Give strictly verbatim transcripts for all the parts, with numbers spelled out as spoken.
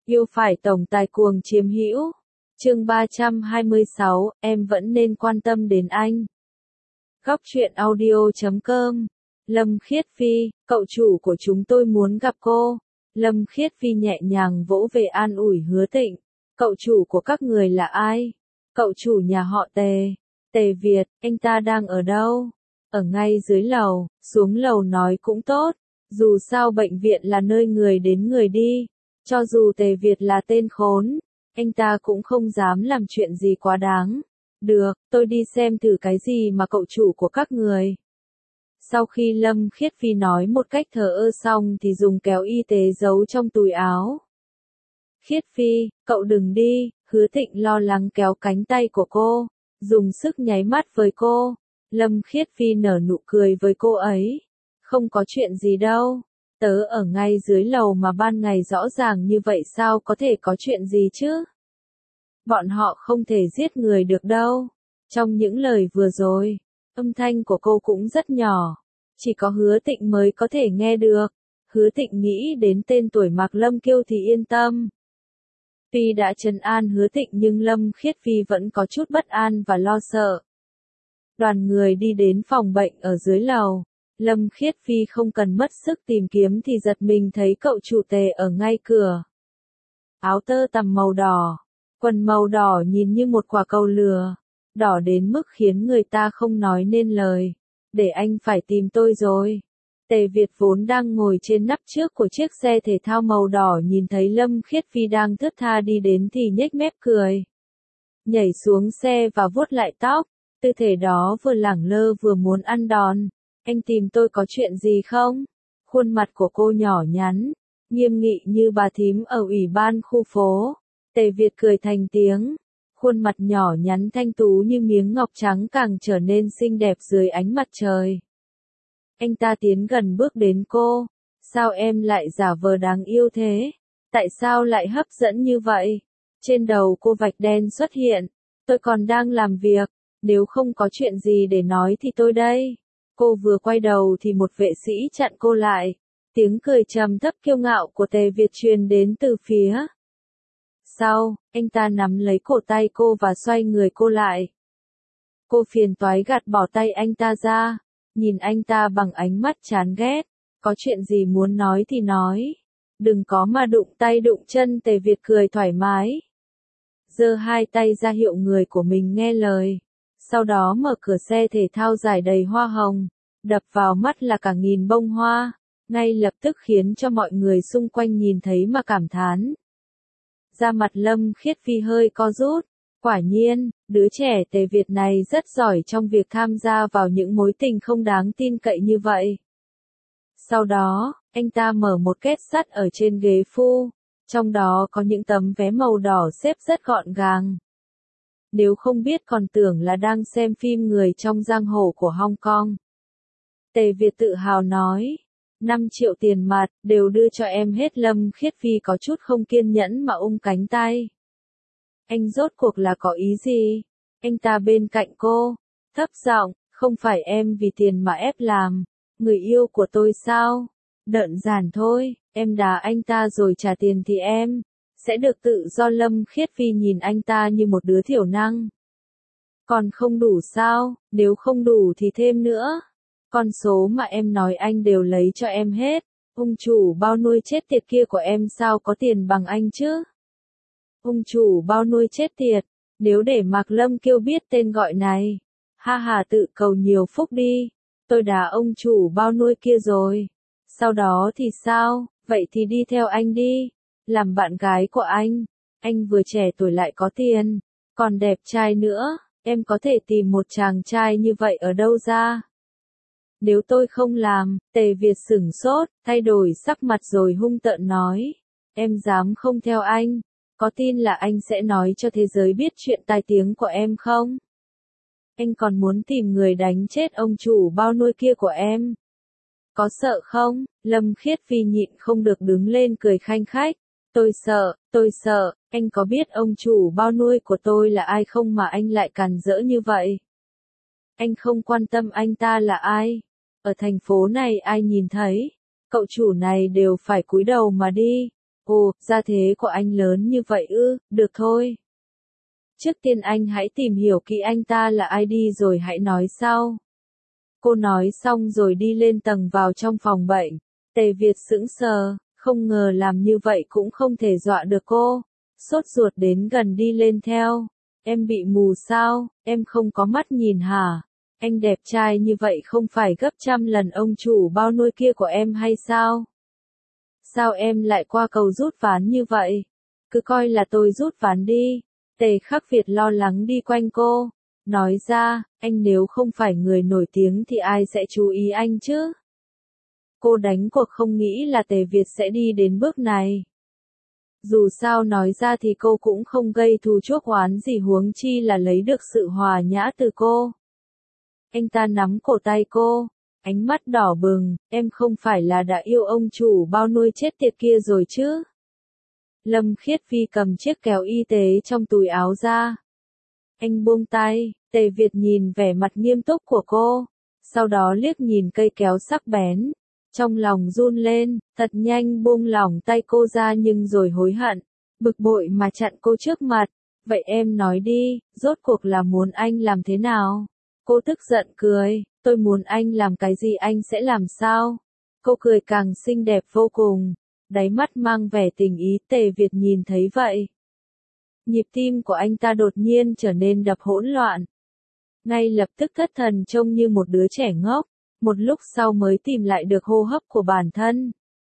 Yêu phải tổng tài cuồng chiếm hữu. Chương ba trăm hai mươi sáu, em vẫn nên quan tâm đến anh. Góc truyện audio chấm com. Lâm Khiết Phi, cậu chủ của chúng tôi muốn gặp cô. Lâm Khiết Phi nhẹ nhàng vỗ về an ủi Hứa Tịnh. Cậu chủ của các người là ai? Cậu chủ nhà họ Tề. Tề Việt, anh ta đang ở đâu? Ở ngay dưới lầu, xuống lầu nói cũng tốt. Dù sao bệnh viện là nơi người đến người đi. Cho dù Tề Việt là tên khốn, anh ta cũng không dám làm chuyện gì quá đáng. Được, tôi đi xem thử cái gì mà cậu chủ của các người. Sau khi Lâm Khiết Phi nói một cách thờ ơ xong thì dùng kéo y tế giấu trong túi áo. Khiết Phi, cậu đừng đi, Hứa Tịnh lo lắng kéo cánh tay của cô, dùng sức nháy mắt với cô. Lâm Khiết Phi nở nụ cười với cô ấy. Không có chuyện gì đâu. Tớ ở ngay dưới lầu mà ban ngày rõ ràng như vậy sao có thể có chuyện gì chứ? Bọn họ không thể giết người được đâu. Trong những lời vừa rồi, âm thanh của cô cũng rất nhỏ. Chỉ có Hứa Tịnh mới có thể nghe được. Hứa Tịnh nghĩ đến tên tuổi Mạc Lâm Kiêu thì yên tâm. Tuy đã trấn an Hứa Tịnh nhưng Lâm Khiết Phi vẫn có chút bất an và lo sợ. Đoàn người đi đến phòng bệnh ở dưới lầu. Lâm Khiết Phi không cần mất sức tìm kiếm thì giật mình thấy cậu chủ Tề ở ngay cửa. Áo tơ tằm màu đỏ, quần màu đỏ nhìn như một quả cầu lửa, đỏ đến mức khiến người ta không nói nên lời. Để anh phải tìm tôi rồi. Tề Việt vốn đang ngồi trên nắp trước của chiếc xe thể thao màu đỏ nhìn thấy Lâm Khiết Phi đang thướt tha đi đến thì nhếch mép cười. Nhảy xuống xe và vuốt lại tóc, tư thế đó vừa lẳng lơ vừa muốn ăn đòn. Anh tìm tôi có chuyện gì không? Khuôn mặt của cô nhỏ nhắn, nghiêm nghị như bà thím ở ủy ban khu phố. Tề Việt cười thành tiếng. Khuôn mặt nhỏ nhắn thanh tú như miếng ngọc trắng càng trở nên xinh đẹp dưới ánh mặt trời. Anh ta tiến gần bước đến cô. Sao em lại giả vờ đáng yêu thế? Tại sao lại hấp dẫn như vậy? Trên đầu cô vạch đen xuất hiện. Tôi còn đang làm việc. Nếu không có chuyện gì để nói thì tôi đây. Cô vừa quay đầu thì một vệ sĩ chặn cô lại. Tiếng cười trầm thấp kiêu ngạo của Tề Việt truyền đến từ phía sau. Anh ta nắm lấy cổ tay cô và xoay người cô lại. Cô phiền toái gạt bỏ tay anh ta ra. Nhìn anh ta bằng ánh mắt chán ghét. Có chuyện gì muốn nói thì nói. Đừng có mà đụng tay đụng chân. Tề Việt cười thoải mái. Giơ hai tay ra hiệu người của mình nghe lời. Sau đó mở cửa xe thể thao dài đầy hoa hồng, đập vào mắt là cả nghìn bông hoa, ngay lập tức khiến cho mọi người xung quanh nhìn thấy mà cảm thán. Da mặt Lâm Khiết Phi hơi co rút, quả nhiên, đứa trẻ Tề Việt này rất giỏi trong việc tham gia vào những mối tình không đáng tin cậy như vậy. Sau đó, anh ta mở một két sắt ở trên ghế phu, trong đó có những tấm vé màu đỏ xếp rất gọn gàng. Nếu không biết còn tưởng là đang xem phim Người trong giang hồ của Hong Kong. Tề Việt tự hào nói, năm triệu tiền mặt, đều đưa cho em hết. Lâm Khiết Phi có chút không kiên nhẫn mà ung cánh tay. Anh rốt cuộc là có ý gì? Anh ta bên cạnh cô, thấp giọng, không phải em vì tiền mà ép làm, người yêu của tôi sao? Đơn giản thôi, em đá anh ta rồi trả tiền thì em sẽ được tự do. Lâm Khiết Phi nhìn anh ta như một đứa thiểu năng. Còn không đủ sao? Nếu không đủ thì thêm nữa. Con số mà em nói anh đều lấy cho em hết. Ông chủ bao nuôi chết tiệt kia của em sao có tiền bằng anh chứ? Ông chủ bao nuôi chết tiệt. Nếu để Mạc Lâm Kiêu biết tên gọi này. Ha ha, tự cầu nhiều phúc đi. Tôi đá ông chủ bao nuôi kia rồi. Sau đó thì sao? Vậy thì đi theo anh đi. Làm bạn gái của anh. Anh vừa trẻ tuổi lại có tiền. Còn đẹp trai nữa. Em có thể tìm một chàng trai như vậy ở đâu ra? Nếu tôi không làm, Tề Việt sửng sốt, thay đổi sắc mặt rồi hung tợn nói. Em dám không theo anh? Có tin là anh sẽ nói cho thế giới biết chuyện tai tiếng của em không? Anh còn muốn tìm người đánh chết ông chủ bao nuôi kia của em? Có sợ không? Lâm Khiết Phi nhịn không được đứng lên cười khanh khách. Tôi sợ, tôi sợ, anh có biết ông chủ bao nuôi của tôi là ai không mà anh lại càn rỡ như vậy? Anh không quan tâm anh ta là ai. Ở thành phố này ai nhìn thấy, cậu chủ này đều phải cúi đầu mà đi. Ồ, gia thế của anh lớn như vậy ư, được thôi. Trước tiên anh hãy tìm hiểu kỹ anh ta là ai đi rồi hãy nói sau. Cô nói xong rồi đi lên tầng vào trong phòng bệnh. Tề Việt sững sờ, không ngờ làm như vậy cũng không thể dọa được cô. Sốt ruột đến gần đi lên theo. Em bị mù sao, em không có mắt nhìn hả? Anh đẹp trai như vậy không phải gấp trăm lần ông chủ bao nuôi kia của em hay sao? Sao em lại qua cầu rút ván như vậy? Cứ coi là tôi rút ván đi. Tề Khắc Việt lo lắng đi quanh cô. Nói ra, anh nếu không phải người nổi tiếng thì ai sẽ chú ý anh chứ? Cô đánh cuộc không nghĩ là Tề Việt sẽ đi đến bước này. Dù sao nói ra thì cô cũng không gây thù chuốc oán gì, huống chi là lấy được sự hòa nhã từ cô. Anh ta nắm cổ tay cô, ánh mắt đỏ bừng, em không phải là đã yêu ông chủ bao nuôi chết tiệt kia rồi chứ? Lâm Khiết Phi cầm chiếc kéo y tế trong túi áo ra. Anh buông tay, Tề Việt nhìn vẻ mặt nghiêm túc của cô, sau đó liếc nhìn cây kéo sắc bén. Trong lòng run lên, thật nhanh buông lỏng tay cô ra nhưng rồi hối hận, bực bội mà chặn cô trước mặt. Vậy em nói đi, rốt cuộc là muốn anh làm thế nào? Cô tức giận cười, tôi muốn anh làm cái gì anh sẽ làm sao? Cô cười càng xinh đẹp vô cùng, đáy mắt mang vẻ tình ý. Tề Việt nhìn thấy vậy. Nhịp tim của anh ta đột nhiên trở nên đập hỗn loạn. Ngay lập tức thất thần trông như một đứa trẻ ngốc, một lúc sau mới tìm lại được hô hấp của bản thân.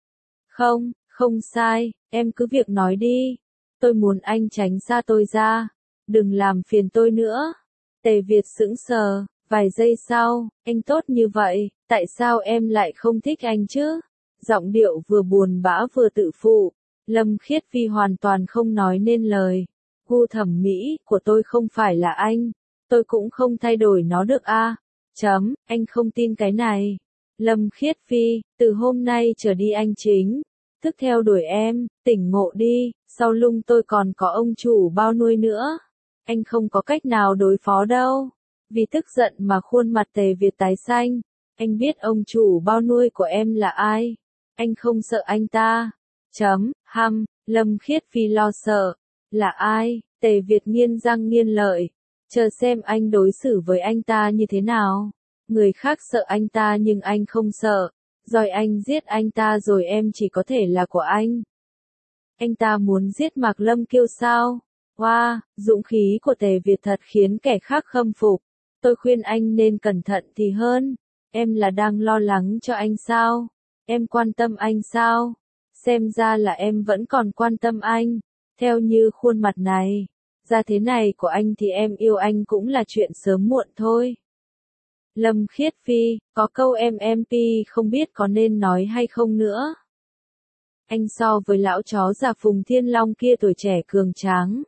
Không, không sai, em cứ việc nói đi. Tôi muốn anh tránh xa tôi ra, đừng làm phiền tôi nữa. Tề Việt sững sờ, vài giây sau, anh tốt như vậy, tại sao em lại không thích anh chứ? Giọng điệu vừa buồn bã vừa tự phụ. Lâm Khiết Phi hoàn toàn không nói nên lời. Gu thẩm mỹ của tôi không phải là anh, tôi cũng không thay đổi nó được a. À? Chấm, anh không tin cái này. Lâm Khiết Phi, từ hôm nay trở đi anh chính thức theo đuổi em, tỉnh ngộ đi, sau lưng tôi còn có ông chủ bao nuôi nữa. Anh không có cách nào đối phó đâu. Vì tức giận mà khuôn mặt Tề Việt tái xanh. Anh biết ông chủ bao nuôi của em là ai. Anh không sợ anh ta. Chấm, hăm, Lâm Khiết Phi lo sợ. Là ai? Tề Việt nghiến răng nghiến lợi. Chờ xem anh đối xử với anh ta như thế nào. Người khác sợ anh ta nhưng anh không sợ. Rồi anh giết anh ta rồi em chỉ có thể là của anh. Anh ta muốn giết Mạc Lâm Kiêu sao? Wow, dũng khí của Tề Việt thật khiến kẻ khác khâm phục. Tôi khuyên anh nên cẩn thận thì hơn. Em là đang lo lắng cho anh sao? Em quan tâm anh sao? Xem ra là em vẫn còn quan tâm anh. Theo như khuôn mặt này, ra thế này của anh thì em yêu anh cũng là chuyện sớm muộn thôi. Lâm Khiết Phi, có câu em em pi không biết có nên nói hay không nữa. Anh so với lão chó già Phùng Thiên Long kia tuổi trẻ cường tráng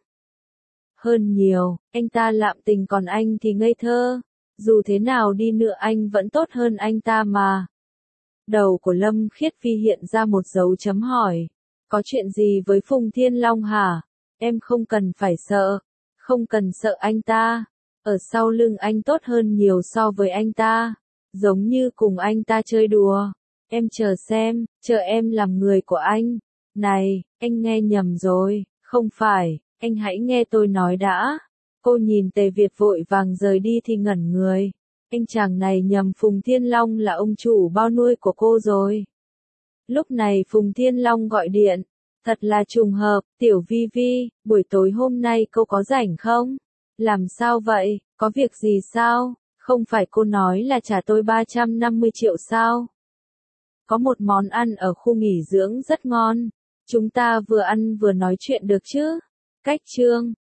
hơn nhiều, anh ta lạm tình còn anh thì ngây thơ. Dù thế nào đi nữa anh vẫn tốt hơn anh ta mà. Đầu của Lâm Khiết Phi hiện ra một dấu chấm hỏi. Có chuyện gì với Phùng Thiên Long hả? Em không cần phải sợ. Không cần sợ anh ta. Ở sau lưng anh tốt hơn nhiều so với anh ta. Giống như cùng anh ta chơi đùa. Em chờ xem, chờ em làm người của anh. Này, anh nghe nhầm rồi, không phải, anh hãy nghe tôi nói đã. Cô nhìn Tề Việt vội vàng rời đi thì ngẩn người. Anh chàng này nhầm Phùng Thiên Long là ông chủ bao nuôi của cô rồi. Lúc này Phùng Thiên Long gọi điện. Thật là trùng hợp, Tiểu Vi Vi, buổi tối hôm nay cô có rảnh không? Làm sao vậy, có việc gì sao? Không phải cô nói là trả tôi ba trăm năm mươi triệu sao? Có một món ăn ở khu nghỉ dưỡng rất ngon. Chúng ta vừa ăn vừa nói chuyện được chứ? Cách chương